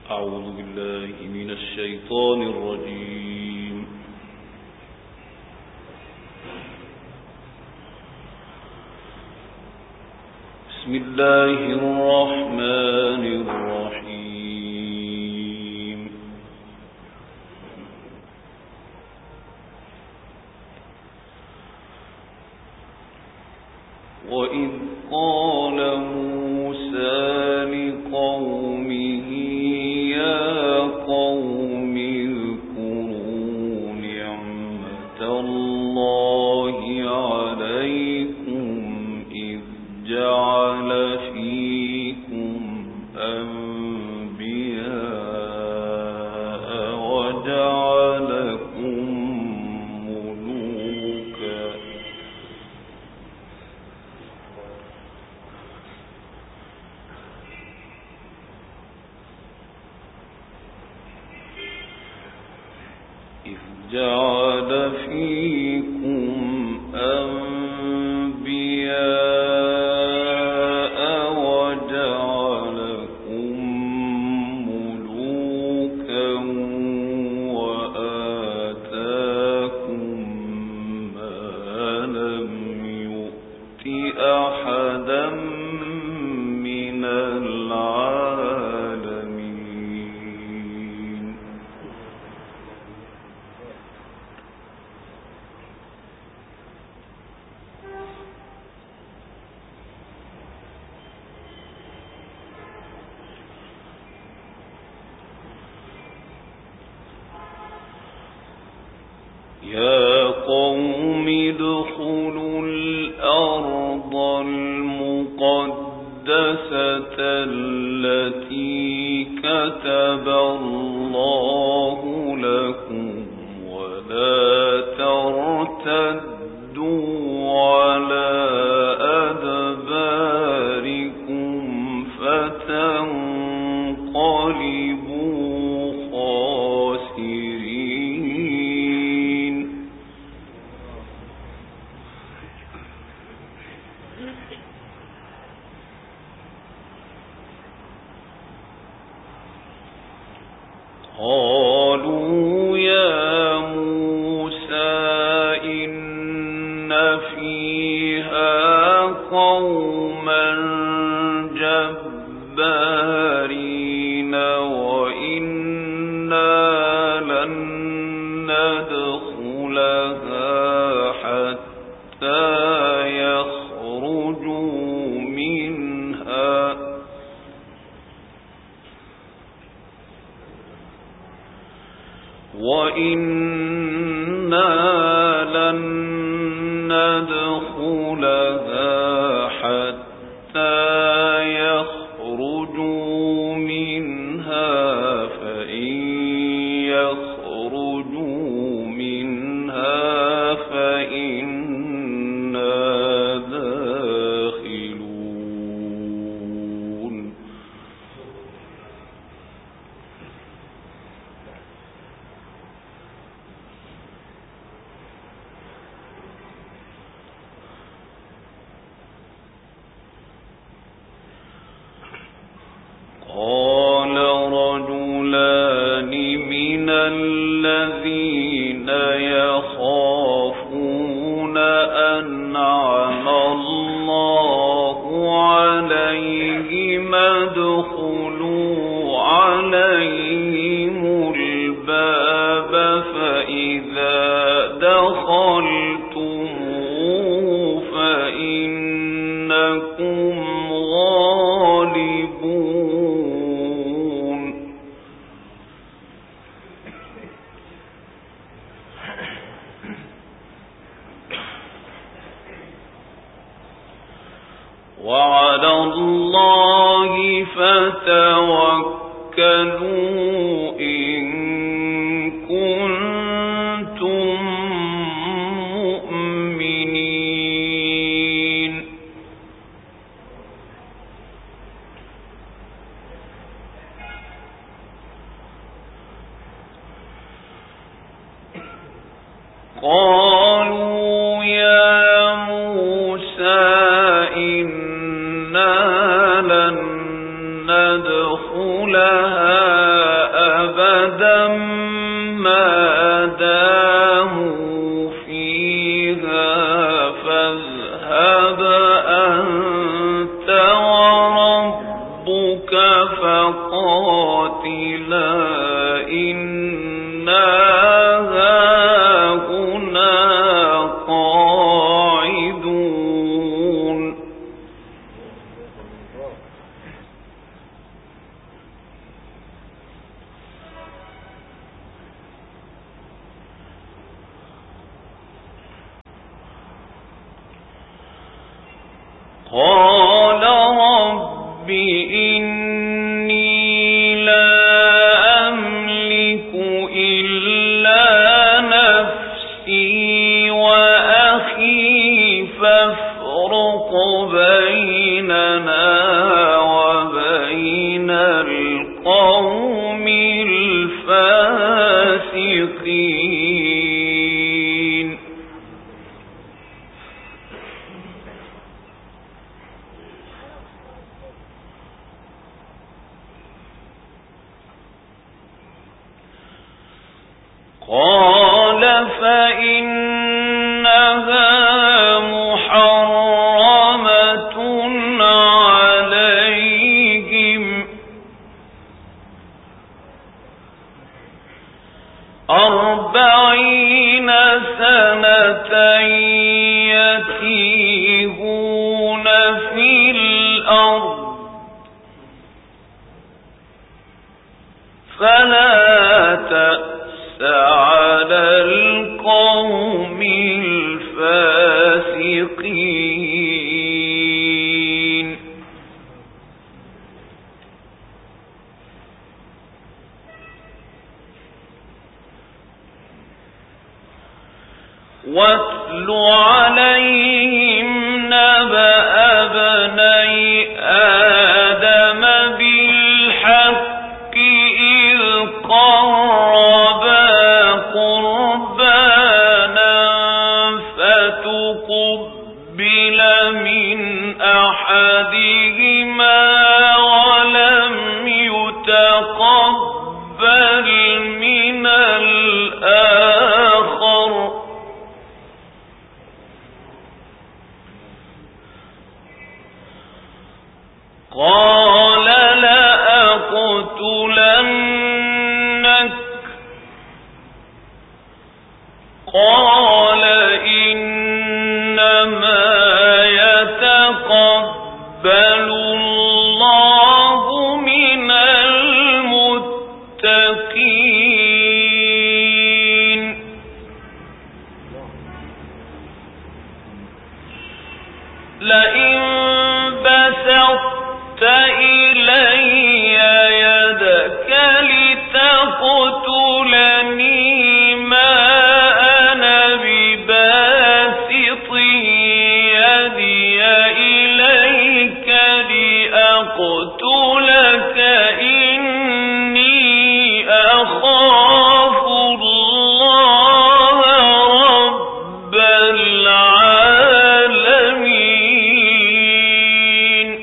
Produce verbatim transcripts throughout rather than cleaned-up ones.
أعوذ بالله من الشيطان الرجيم. بسم الله الرحمن الرحيم. وإذ قال موسى لقومه يا قوم اذكروا نعمة الله عليكم إذ جعل فيكم أنبياء وجعلكم ملوكا إذ جعل فيكم أنبياء وجعلكم ملوكا وآتاكم ما لم يؤت أحدا من العالمين. يا قوم ادخلوا الأرض المقدسة التي كتب الله لكم ولا ترتدوا على أدباركم فتنقلبوا خاسرين. قالوا يا موسى إن فيها قوما جبارين وإنا لن ندخلها حتى يخرجوا منها وإنا لن ندخلها حتى يخرجوا منها فإن يخرجوا منها فإنا داخلون. قال رجلان من الذين يخافون أنعم الله عليهم ادخلوا عليهم الباب فإذا دخلتموه فإنكم غالبون. وعلى الله فتوكلوا إن كنتم مؤمنين. قالوا يا موسى إنا لن ندخلها أبدا ما داموا فيها فاذهب أنت وربك فقاتلا إنا هاهنا قاعدون. قال رب إني لا أملك إلا نفسي وأخي فافرق بيننا وبين القوم الفاسقين. قال فإنها محرمة عليهم أربعين سنة يتيهون في الأرض فلا تأس على القوم الفاسقين. واتل عليهم نبأ ابني آدم بالحق إذ قربا قربانا فتقبل من أحدهما ولم يتقبل من الآخر قال لأقتلنك قال إنما يتقبل الله من المتقين. لئن بسطت إلي يدك لتقتلني ما أنا بباسط يدي إليك لأقتلك إني أخاف الله رب العالمين.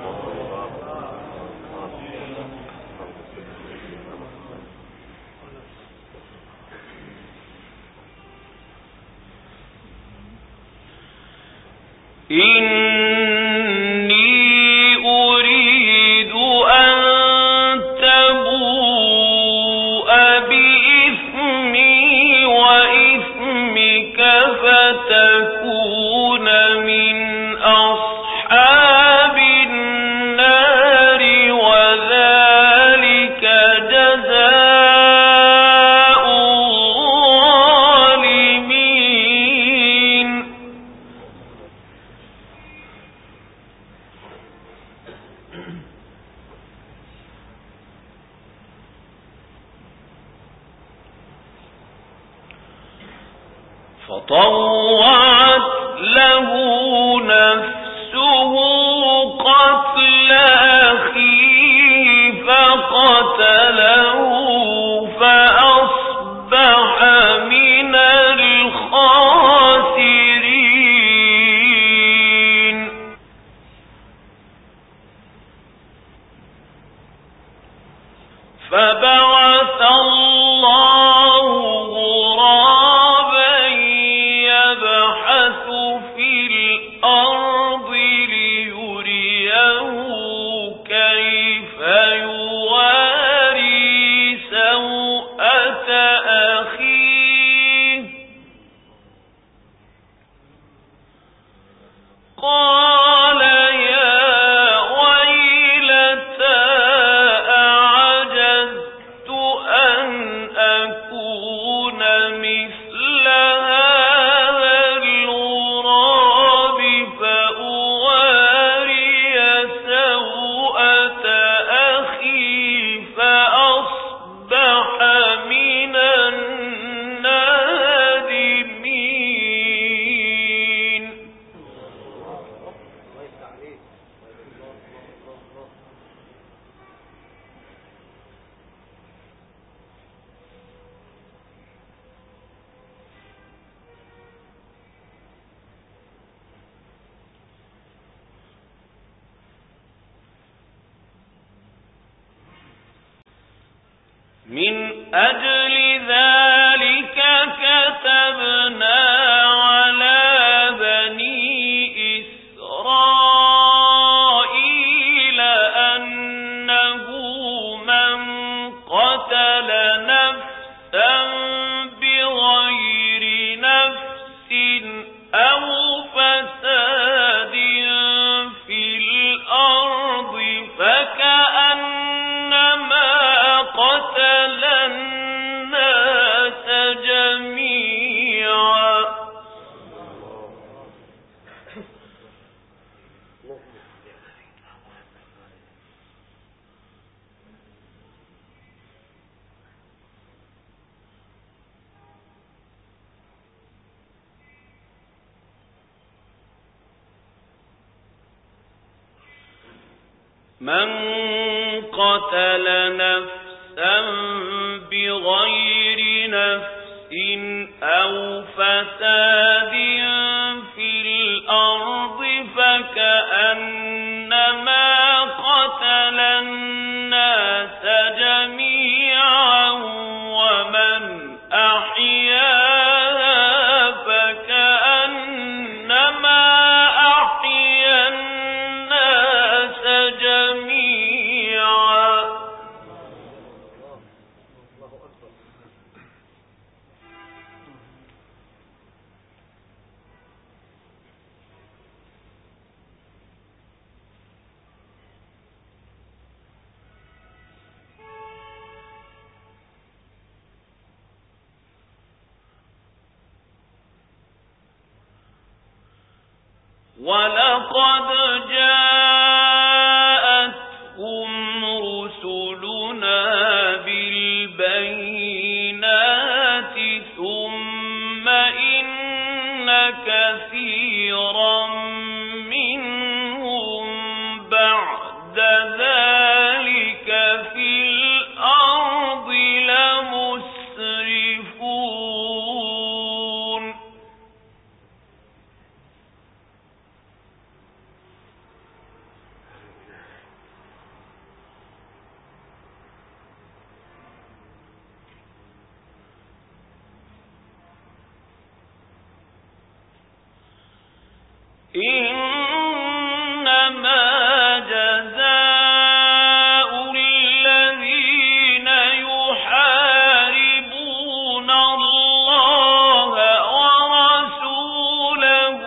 إني أريد أن تبوء بإثمي وإثمك فتكون من أصحاب النار وذلك جزاء الظالمين. فطوعت له نفسه قتل أخيه فقتله فأصبح من الخاسرين. فبعث الله غرابا يبحث في الأرض ليريه كيف يواري سوءة أخيه قال يا ويلتى أعجزت أن أكون مثل هذا الغراب فأواري سوءة أخي فأصبح من النادمين. من أجل ذلك كتبنا على بني إسرائيل أنه من قتل نفسا بغير نفس أو فساد في الأرض فكأنما قتل الناس جميعا. من قتل نفسا بغير نفس أو فساد في الأرض فكأنما قتل الناس جميعا ومن أحياها فكأنما أحيا الناس جميعا. ولقد جاءتهم رسلنا بالبينات ثم إن كثيرا منهم بعد ذلك في الأرض لمسرفون. إنما جزاء الذين يحاربون الله ورسوله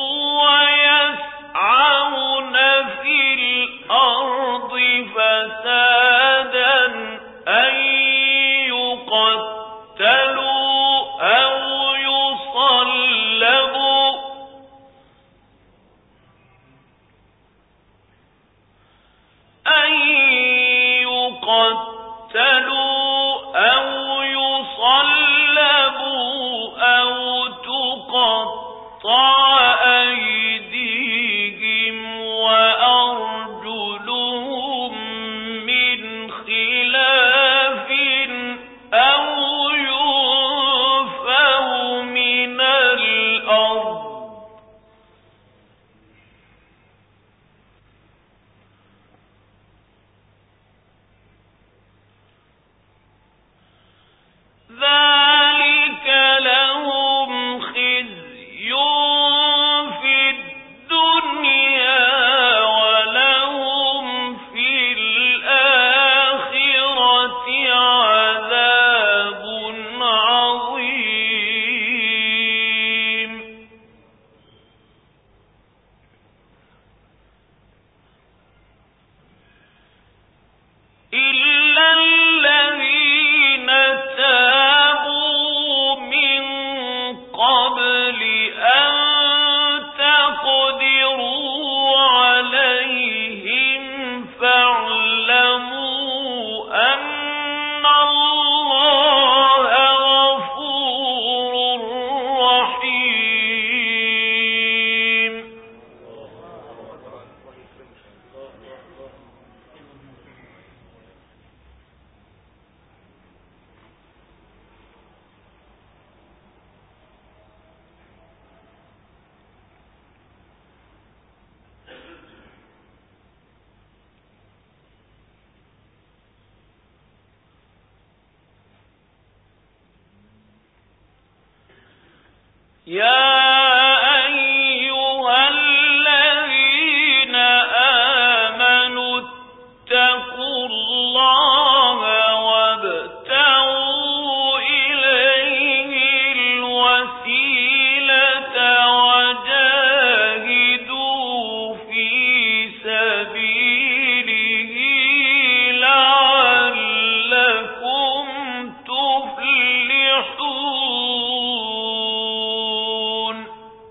ويسعون في الأرض فسادا أن يقتلوا أو يصلبوا يا أيها الذين آمنوا اتقوا الله وابتغوا إليه الوسيلة وجاهدوا في سبيله لعلكم تفلحون.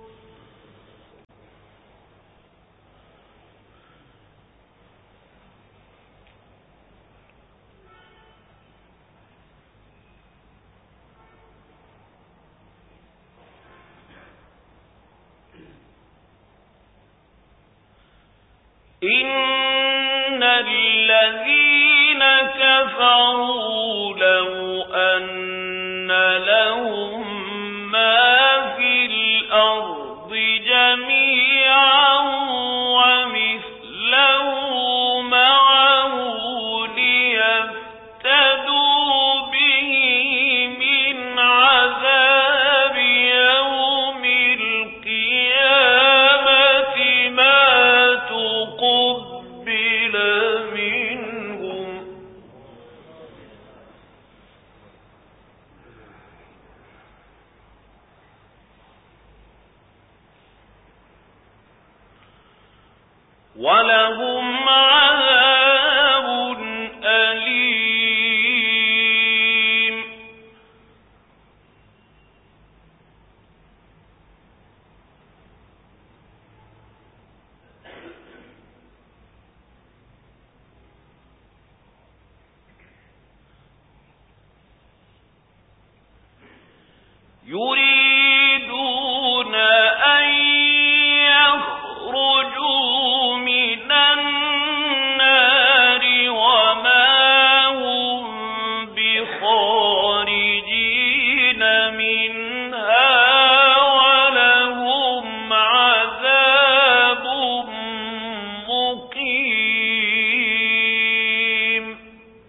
إن الذين كفروا لو أن لهم ما في الأرض جميعا ومثله معه ليفتدوا به من عذاب يوم القيامة ما تقبل منهم ولهم عذاب أليم. يريدون أن يخرجوا من النار وما هم بخارجين منها ولهم عذاب مقيم.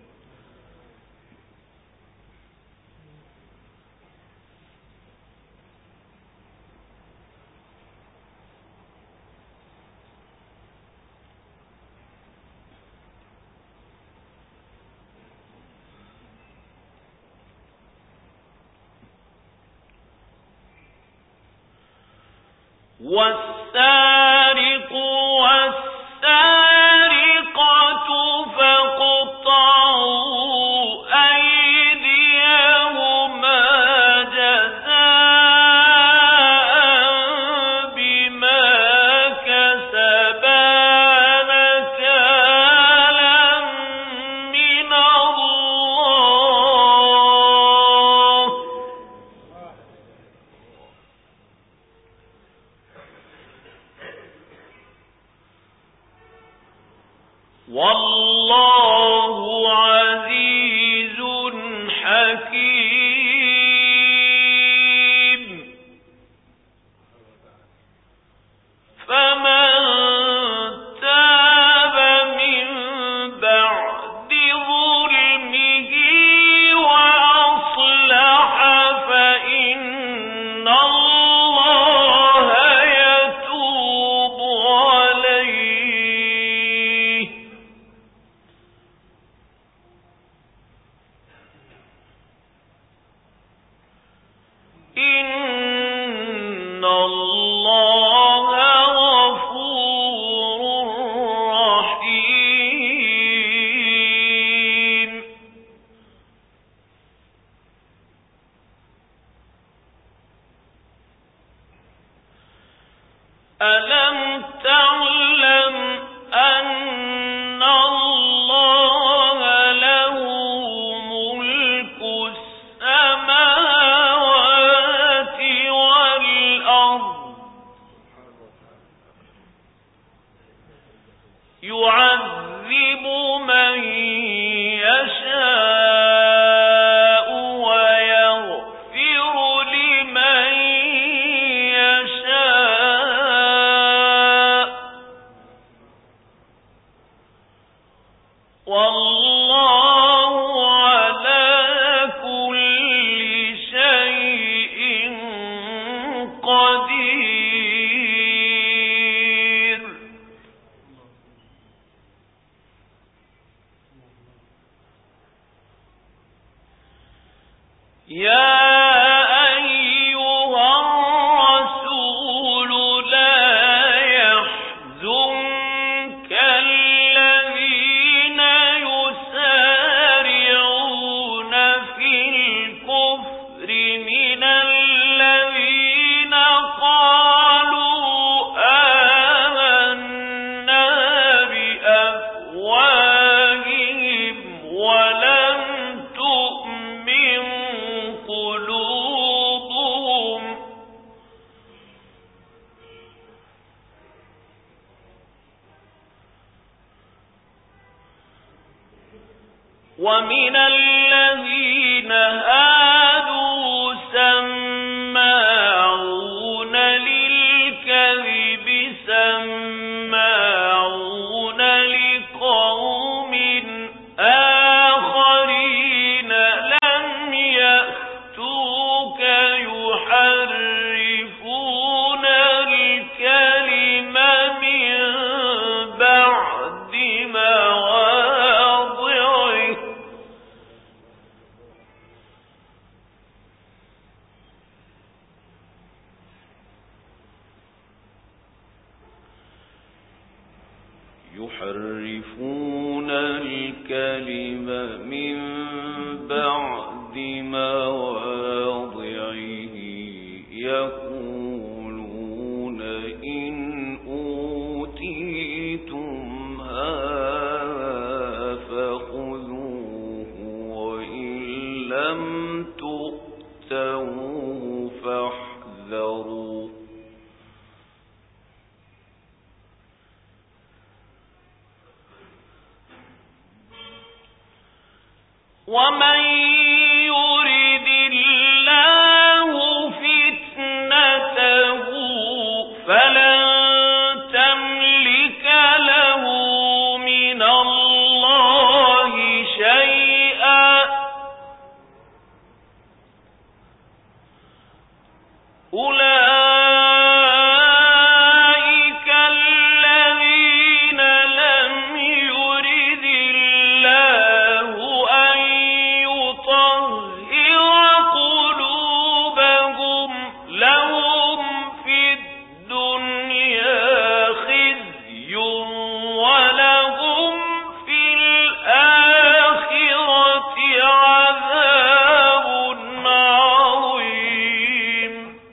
والسارق والسارقة فاقطعوا أيديهما جزاء بما كسبا نكالا من الله. والله عزيز حكيم. فمن تاب من بعد ظلمه وأصلح فإن الله يتوب عليه. إن الله غفور رحيم. ألم تعلم أن الله له ملك السماوات والأرض يعذب من يشاء ويغفر لمن يشاء والله على كل شيء يا أيها الرسول لا يحزنك الذين يسارعون في الكفر من الذين قالوا آمنا بأفواههم ولم تؤمن قلوبهم ومن الذين هادوا سماعون للكذب سماعون لقوم آخرين لم يأتوك يحرفون الكلم من بعد مواضعه يحرفون الكلم من بعد مواضعه يقولون إن أوتيتم هذا فخذوه وإن لم تؤتوه فاحذروا ومن يرد الله فتنته فلن تملك له من الله شيئا أولئك الذين لم يرد الله أن يطهر قلوبهم لهم في الدنيا خزي ولهم في الآخرة عذاب عظيم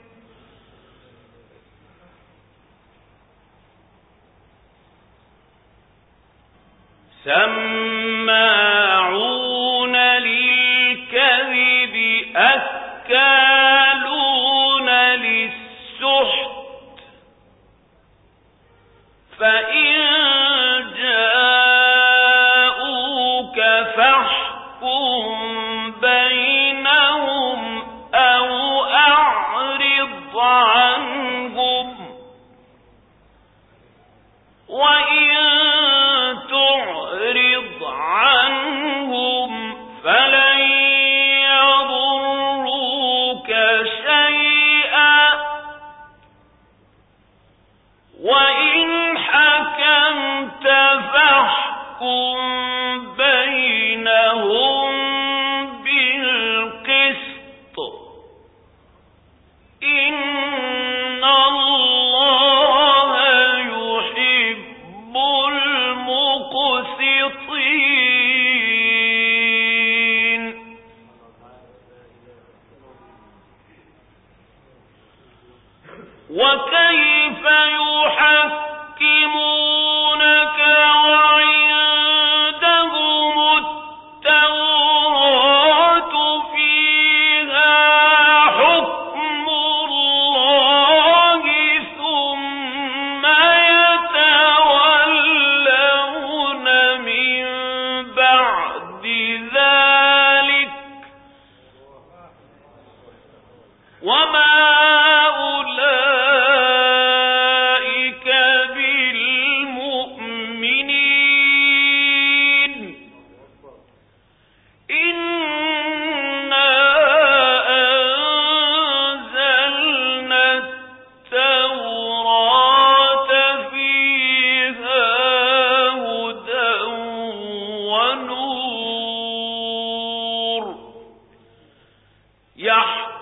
سماعون للكذب أكالون للسحت فإن جاءوك فاحكم بينهم أو أعرض عنهم وإن تعرض عنهم فلن يضروك شيئا وإن حكمت فاحكم بينهم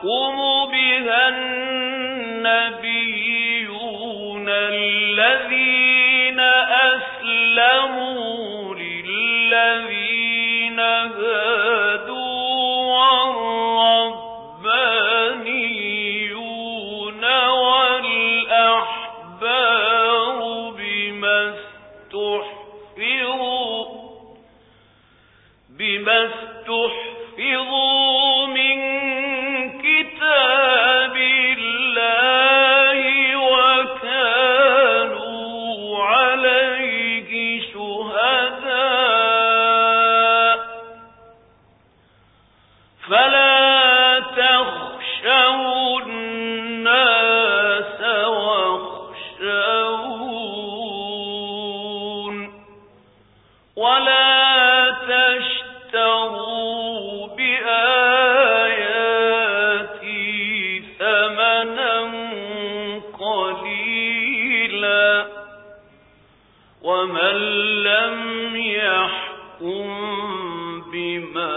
يحكم بها النبيون الذين أسلموا للذين هادوا والربانيون والأحبار بما استحفظوا بما استحفظوا من كتاب الله وكانوا عليه شهداء فلا تخشوا الناس واخشون ولا تشتروا بآياتي ثمنا قليلا ومن لم يحكم بما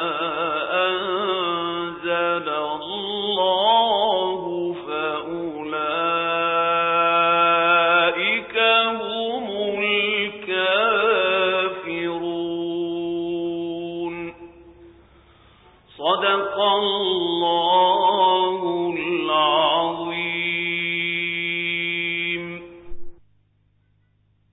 أنزل الله فأولئك هم الكافرون. صدق الله